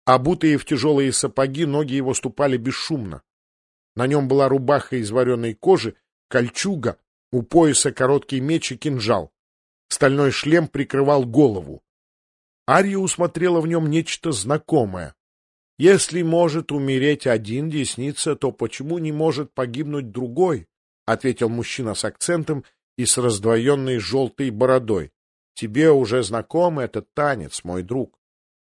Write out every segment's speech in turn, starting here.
Обутые в тяжелые сапоги, ноги его ступали бесшумно. На нем была рубаха из вареной кожи, кольчуга, у пояса короткий меч и кинжал. Стальной шлем прикрывал голову. Ария усмотрела в нем нечто знакомое. «Если может умереть один десница, то почему не может погибнуть другой?» — ответил мужчина с акцентом и с раздвоенной желтой бородой. «Тебе уже знаком этот танец, мой друг».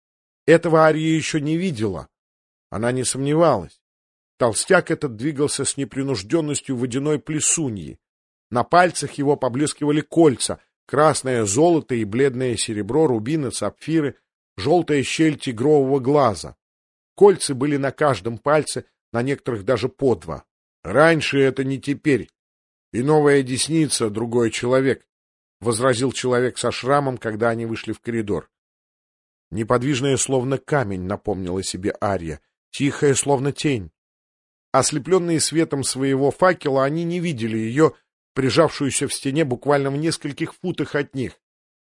Этого Ария еще не видела. Она не сомневалась. Толстяк этот двигался с непринужденностью водяной плесуньи. На пальцах его поблескивали кольца, красное золото и бледное серебро, рубины, сапфиры, желтая щель тигрового глаза. Кольца были на каждом пальце, на некоторых даже по два. «Раньше это не теперь. И новая десница — другой человек», — возразил человек со шрамом, когда они вышли в коридор. Неподвижная, словно камень, напомнила себе Ария, тихая, словно тень. Ослепленные светом своего факела, они не видели ее, прижавшуюся в стене буквально в нескольких футах от них.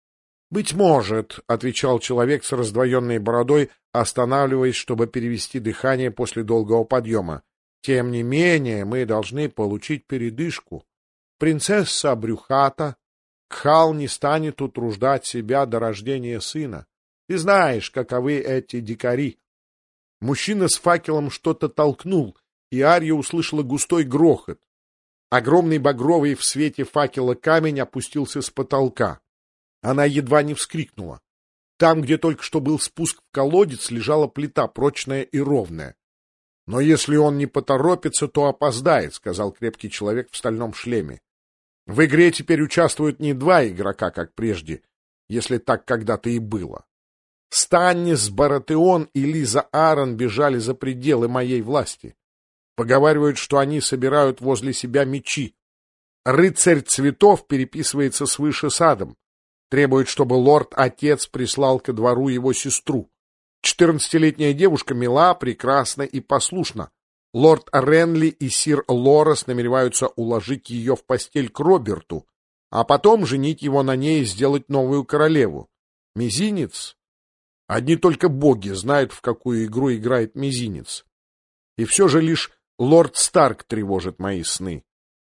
«Быть может», — отвечал человек с раздвоенной бородой, останавливаясь, чтобы перевести дыхание после долгого подъема. «Тем не менее, мы должны получить передышку. Принцесса брюхата, Кхал не станет утруждать себя до рождения сына. Ты знаешь, каковы эти дикари». Мужчина с факелом что-то толкнул, и Ария услышала густой грохот. Огромный багровый в свете факела камень опустился с потолка. Она едва не вскрикнула. Там, где только что был спуск в колодец, лежала плита, прочная и ровная. — Но если он не поторопится, то опоздает, — сказал крепкий человек в стальном шлеме. В игре теперь участвуют не два игрока, как прежде, если так когда-то и было. Станнис, Баратеон и Лиза Аарон бежали за пределы моей власти. Поговаривают, что они собирают возле себя мечи. Рыцарь цветов переписывается с Выше Садом. Требует, чтобы лорд-отец прислал ко двору его сестру. 14-летняя девушка мила, прекрасна и послушна. Лорд Ренли и сир Лорес намереваются уложить ее в постель к Роберту, а потом женить его на ней и сделать новую королеву. Мизинец? Одни только боги знают, в какую игру играет мизинец. И все же лишь лорд Старк тревожит мои сны.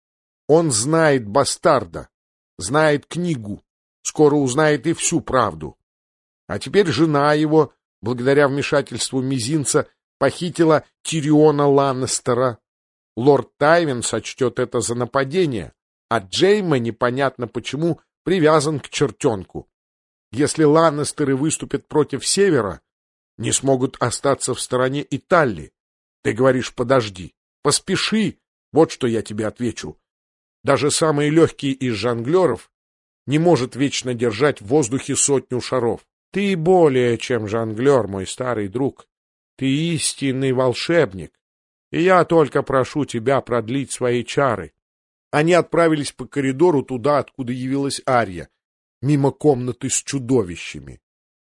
Он знает бастарда, знает книгу, скоро узнает и всю правду. А теперь жена его, благодаря вмешательству мизинца, похитила Тириона Ланнестера. Лорд Тайвин сочтет это за нападение, а Джейма непонятно почему привязан к чертенку. Если Ланнестеры выступят против Севера, не смогут остаться в стороне и Талли. Ты говоришь, подожди, поспеши, вот что я тебе отвечу. Даже самый легкий из жонглеров не может вечно держать в воздухе 100 шаров. Ты более чем жонглер, мой старый друг. Ты истинный волшебник, и я только прошу тебя продлить свои чары. Они отправились по коридору туда, откуда явилась Ария, мимо комнаты с чудовищами.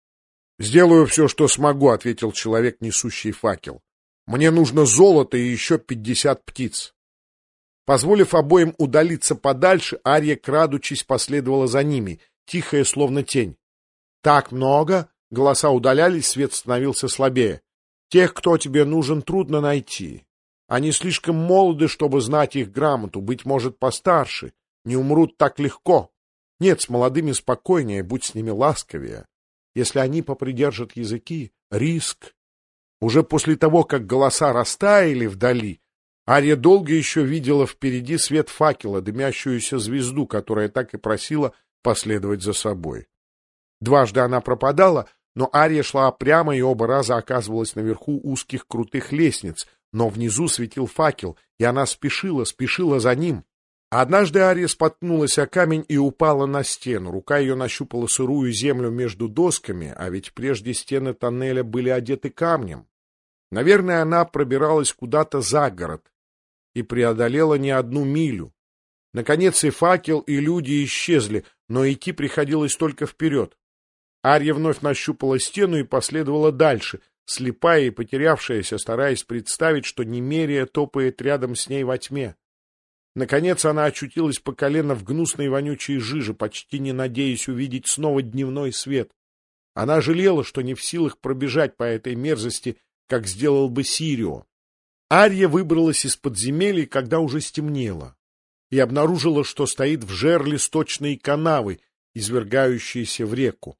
— Сделаю все, что смогу, — ответил человек, несущий факел. — Мне нужно золото и еще 50 птиц. Позволив обоим удалиться подальше, Ария, крадучись, последовала за ними, тихая, словно тень. — Так много? — голоса удалялись, свет становился слабее. — Тех, кто тебе нужен, трудно найти. Они слишком молоды, чтобы знать их грамоту, быть может, постарше, не умрут так легко. Нет, с молодыми спокойнее, будь с ними ласковее. Если они попридержат языки, риск. Уже после того, как голоса растаяли вдали, Ария долго еще видела впереди свет факела, дымящуюся звезду, которая так и просила последовать за собой. Дважды она пропадала, но Ария шла прямо и оба раза оказывалась наверху узких крутых лестниц, но внизу светил факел, и она спешила за ним. Однажды Ария споткнулась о камень и упала на стену. Рука ее нащупала сырую землю между досками, а ведь прежде стены тоннеля были одеты камнем. Наверное, она пробиралась куда-то за город и преодолела не 1 милю. Наконец и факел, и люди исчезли, но идти приходилось только вперед. Ария вновь нащупала стену и последовала дальше, слепая и потерявшаяся, стараясь представить, что Немерия топает рядом с ней во тьме. Наконец она очутилась по колено в гнусной вонючей жиже, почти не надеясь увидеть снова дневной свет. Она жалела, что не в силах пробежать по этой мерзости, как сделал бы Сирио. Ария выбралась из подземелья, когда уже стемнело, и обнаружила, что стоит в жерле сточной канавы, извергающейся в реку.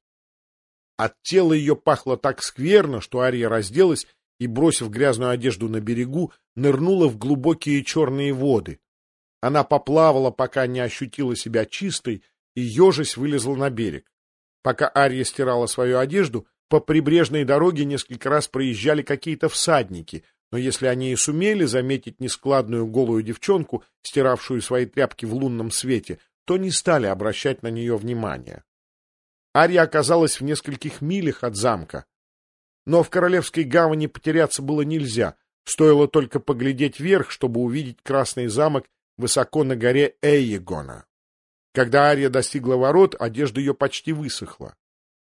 От тела ее пахло так скверно, что Ария разделась и, бросив грязную одежду на берегу, нырнула в глубокие черные воды. Она поплавала, пока не ощутила себя чистой, и, ежась, вылезла на берег. Пока Ария стирала свою одежду, по прибрежной дороге несколько раз проезжали какие-то всадники, но если они и сумели заметить нескладную голую девчонку, стиравшую свои тряпки в лунном свете, то не стали обращать на нее внимания. Ария оказалась в нескольких милях от замка. Но в Королевской гавани потеряться было нельзя, стоило только поглядеть вверх, чтобы увидеть красный замок высоко на горе Эйегона. Когда Ария достигла ворот, одежда ее почти высохла.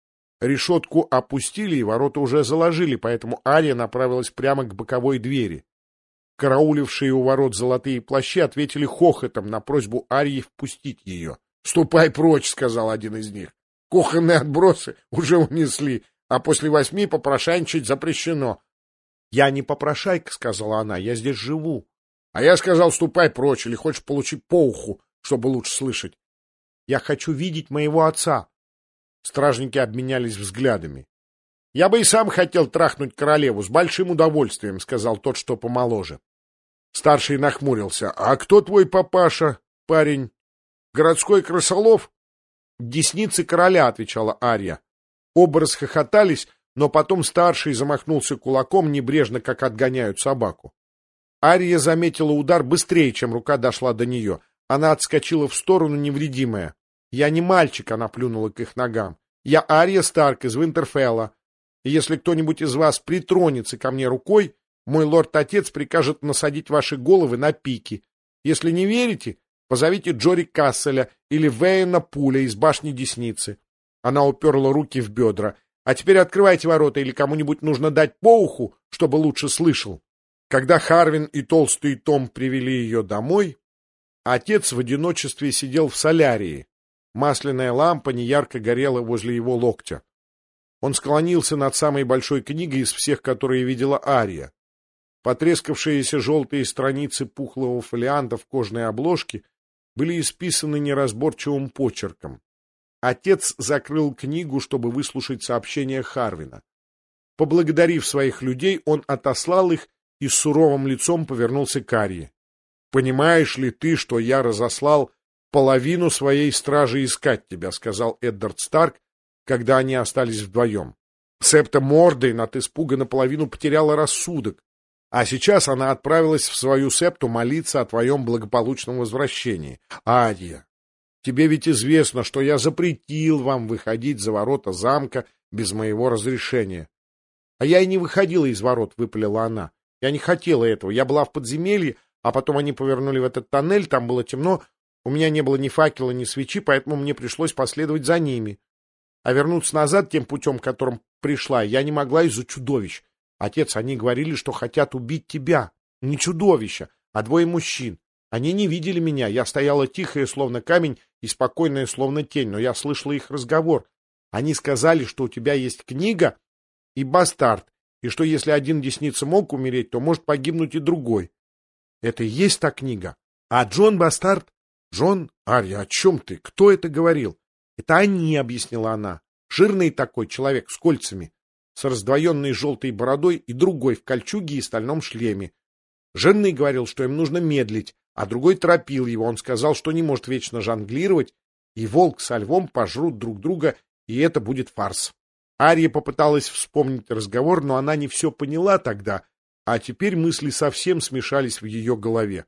Решетку опустили, и ворота уже заложили, поэтому Ария направилась прямо к боковой двери. Караулившие у ворот золотые плащи ответили хохотом на просьбу Арии впустить ее. — Ступай прочь, — сказал один из них. — Кухонные отбросы уже унесли, а после 8 попрошайничать запрещено. — Я не попрошайка, — сказала она, — я здесь живу. — А я сказал, ступай прочь, или хочешь получить по уху, чтобы лучше слышать. — Я хочу видеть моего отца. Стражники обменялись взглядами. — Я бы и сам хотел трахнуть королеву, с большим удовольствием, — сказал тот, что помоложе. Старший нахмурился. — А кто твой папаша, парень? Городской крысолов? — Десницы короля, — отвечала Ария. Оба расхохотались, но потом старший замахнулся кулаком небрежно, как отгоняют собаку. Ария заметила удар быстрее, чем рука дошла до нее. Она отскочила в сторону невредимая. — Я не мальчик, — она плюнула к их ногам. — Я Ария Старк из Винтерфелла. И если кто-нибудь из вас притронется ко мне рукой, мой лорд-отец прикажет насадить ваши головы на пики. Если не верите, позовите Джори Касселя или Вейна Пуля из башни Десницы. Она уперла руки в бедра. А теперь открывайте ворота, или кому-нибудь нужно дать по уху, чтобы лучше слышал. Когда Харвин и толстый Том привели ее домой, отец в одиночестве сидел в солярии. Масляная лампа неярко горела возле его локтя. Он склонился над самой большой книгой из всех, которые видела Ария. Потрескавшиеся желтые страницы пухлого фолианта в кожаной обложке были исписаны неразборчивым почерком. Отец закрыл книгу, чтобы выслушать сообщение Харвина. Поблагодарив своих людей, он отослал их и с суровым лицом повернулся к Арии. — Понимаешь ли ты, что я разослал половину своей стражи искать тебя, — сказал Эддард Старк, когда они остались вдвоем. Септа Мордейн от испуга наполовину потеряла рассудок, а сейчас она отправилась в свою септу молиться о твоем благополучном возвращении. Ария, тебе ведь известно, что я запретил вам выходить за ворота замка без моего разрешения. — А я и не выходила из ворот, — выпалила она. — Я не хотела этого. Я была в подземелье, а потом они повернули в этот тоннель, там было темно, у меня не было ни факела, ни свечи, поэтому мне пришлось последовать за ними. А вернуться назад тем путем, которым пришла, я не могла из-за чудовищ. Отец, они говорили, что хотят убить тебя. Не чудовища, а 2 мужчин. Они не видели меня, я стояла тихая, словно камень, и спокойная, словно тень, но я слышала их разговор. Они сказали, что у тебя есть книга и бастард, и что если один десница мог умереть, то может погибнуть и другой. Это и есть та книга. А Джон Бастард? Джон? Ария, о чем ты? Кто это говорил? Это они, объяснила она. Жирный такой человек с кольцами, с раздвоенной желтой бородой, и другой в кольчуге и стальном шлеме. Жирный говорил, что им нужно медлить, а другой торопил его. Он сказал, что не может вечно жонглировать, и волк со львом пожрут друг друга, и это будет фарс. Ария попыталась вспомнить разговор, но она не все поняла тогда, а теперь мысли совсем смешались в ее голове.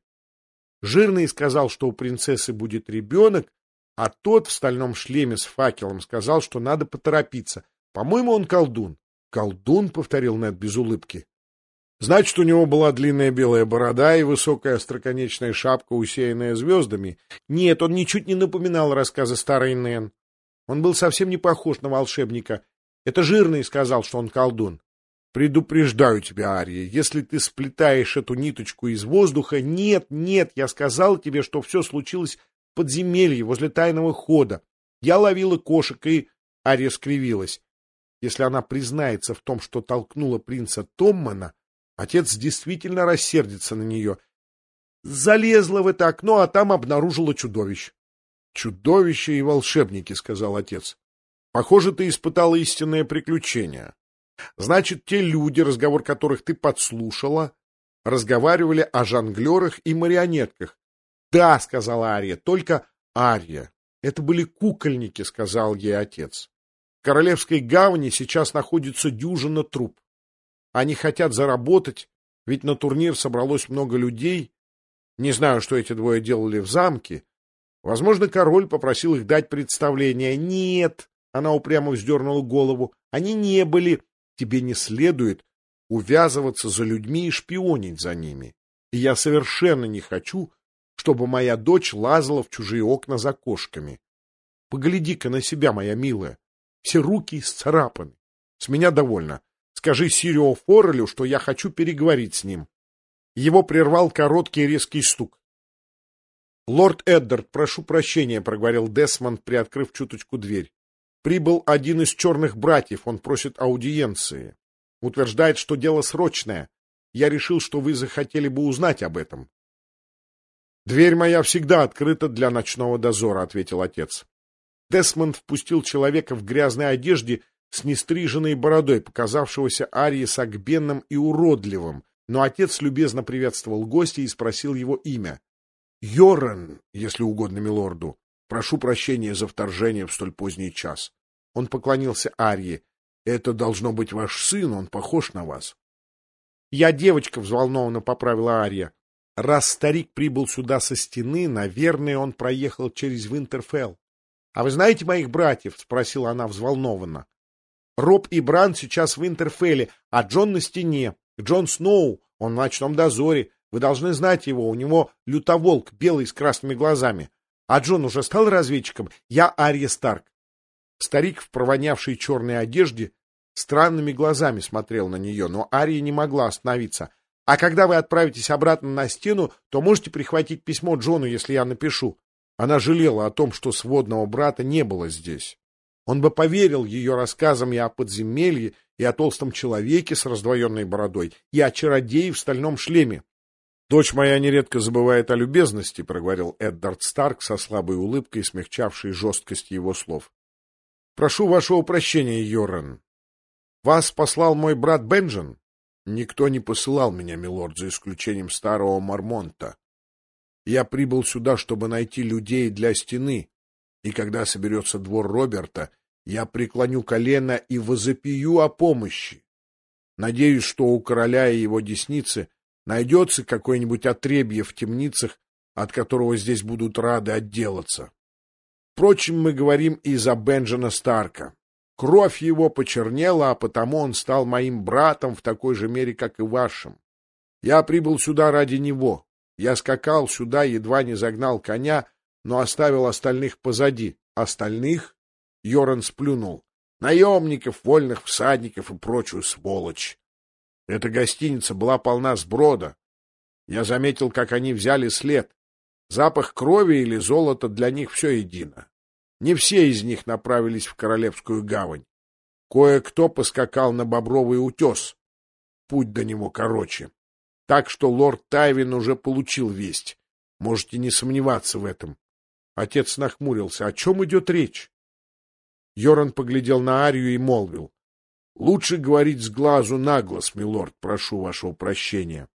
Жирный сказал, что у принцессы будет ребенок, а тот в стальном шлеме с факелом сказал, что надо поторопиться. По-моему, он колдун. — Колдун, — повторил Нед без улыбки. — Значит, у него была длинная белая борода и высокая остроконечная шапка, усеянная звездами. Нет, он ничуть не напоминал рассказы старой Нэн. Он был совсем не похож на волшебника. Это Жирный сказал, что он колдун. Предупреждаю тебя, Ария, если ты сплетаешь эту ниточку из воздуха... Нет, я сказал тебе, что все случилось в подземелье, возле тайного хода. Я ловила кошек, и... Ария скривилась. если она признается в том, что толкнула принца Томмана, отец действительно рассердится на нее. Залезла в это окно, а там обнаружила чудовищ. — Чудовища и волшебники, — сказал отец. — Похоже, ты испытала истинное приключение. Значит, те люди, разговор которых ты подслушала, разговаривали о жонглерах и марионетках. — Да, — сказала Ария, — только Ария. Это были кукольники, — сказал ей отец. В Королевской гавани сейчас находится дюжина труп. Они хотят заработать, ведь на турнир собралось много людей. Не знаю, что эти двое делали в замке. Возможно, король попросил их дать представление. Нет, она упрямо вздернула голову, они не были. Тебе не следует увязываться за людьми и шпионить за ними. И я совершенно не хочу, чтобы моя дочь лазала в чужие окна за кошками. Погляди-ка на себя, моя милая. Все руки исцарапаны. С меня довольно. Скажи Сирио Форелю, что я хочу переговорить с ним. Его прервал короткий резкий стук. — Лорд Эддард, прошу прощения, — проговорил Десмонд, приоткрыв чуточку дверь. Прибыл один из черных братьев, он просит аудиенции. Утверждает, что дело срочное. Я решил, что вы захотели бы узнать об этом. — Дверь моя всегда открыта для ночного дозора, — ответил отец. Десмонд впустил человека в грязной одежде с нестриженной бородой, показавшегося Арии согбенным и уродливым, но отец любезно приветствовал гостя и спросил его имя. — Йоран, если угодно милорду. Прошу прощения за вторжение в столь поздний час. Он поклонился Арии. — Это должно быть ваш сын, он похож на вас. — Я девочка, — взволнованно поправила Ария. Раз старик прибыл сюда со стены, наверное, он проехал через Винтерфелл. — А вы знаете моих братьев? — спросила она взволнованно. — Роб и Бран сейчас в Винтерфелле, а Джон на стене. Джон Сноу, он в ночном дозоре. Вы должны знать его, у него лютоволк, белый с красными глазами. А Джон уже стал разведчиком? Я Ария Старк. Старик в провонявшей черной одежде странными глазами смотрел на нее, но Ария не могла остановиться. — А когда вы отправитесь обратно на стену, то можете прихватить письмо Джону, если я напишу. Она жалела о том, что сводного брата не было здесь. Он бы поверил ее рассказам и о подземелье, и о толстом человеке с раздвоенной бородой, и о чародее в стальном шлеме. — Дочь моя нередко забывает о любезности, — проговорил Эддард Старк со слабой улыбкой, смягчавшей жесткость его слов. — Прошу вашего прощения, Йоран. Вас послал мой брат Бенджин? — Никто не посылал меня, милорд, за исключением старого Мармонта. Я прибыл сюда, чтобы найти людей для стены, и когда соберется двор Роберта, я преклоню колено и возопию о помощи. Надеюсь, что у короля и его десницы найдется какое-нибудь отребье в темницах, от которого здесь будут рады отделаться. Впрочем, мы говорим и за Бенджина Старка. Кровь его почернела, а потому он стал моим братом в такой же мере, как и вашим. Я прибыл сюда ради него. Я скакал сюда, едва не загнал коня, но оставил остальных позади. Остальных? Йоран сплюнул. Наемников, вольных всадников и прочую сволочь. Эта гостиница была полна сброда. Я заметил, как они взяли след. Запах крови или золота для них все едино. Не все из них направились в Королевскую гавань. Кое-кто поскакал на Бобровый утес. Путь до него короче. Так что лорд Тайвин уже получил весть. Можете не сомневаться в этом. Отец нахмурился. О чем идет речь? Йоран поглядел на Арию и молвил. — Лучше говорить с глазу на глаз, милорд, прошу вашего прощения.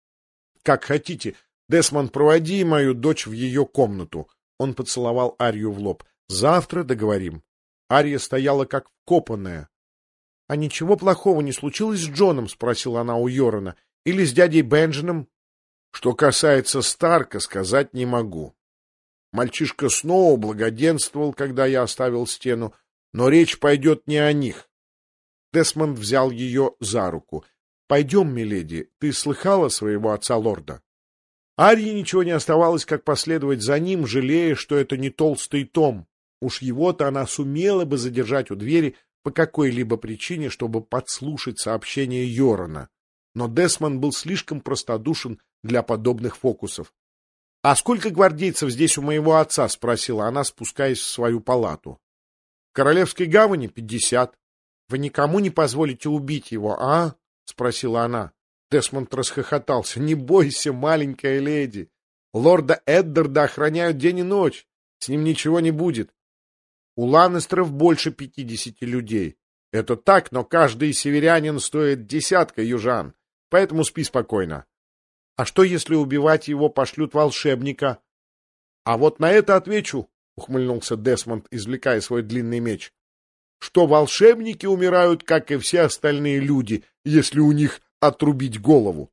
— Как хотите. Десмонд, проводи мою дочь в ее комнату. Он поцеловал Арию в лоб. — Завтра договорим. Ария стояла как вкопанная. — А ничего плохого не случилось с Джоном? — спросила она у Йорана. — Или с дядей Бенджином? — Что касается Старка, сказать не могу. Мальчишка снова благоденствовал, когда я оставил стену, но речь пойдет не о них. Десмонд взял ее за руку. — Пойдем, миледи, ты слыхала своего отца-лорда? Арии ничего не оставалось, как последовать за ним, жалея, что это не толстый том. Уж его-то она сумела бы задержать у двери по какой-либо причине, чтобы подслушать сообщение Йорана. Но Десмонд был слишком простодушен для подобных фокусов. — А сколько гвардейцев здесь у моего отца? — спросила она, спускаясь в свою палату. — В Королевской гавани 50. Вы никому не позволите убить его, а? — спросила она. Десмонд расхохотался. — Не бойся, маленькая леди. Лорда Эддарда охраняют день и ночь. С ним ничего не будет. У Ланнестеров больше 50 людей. Это так, но каждый северянин стоит десятка южан. Поэтому спи спокойно. А что, если убивать его пошлют волшебника? — А вот на это отвечу, — ухмыльнулся Десмонд, извлекая свой длинный меч, — что волшебники умирают, как и все остальные люди, если у них отрубить голову.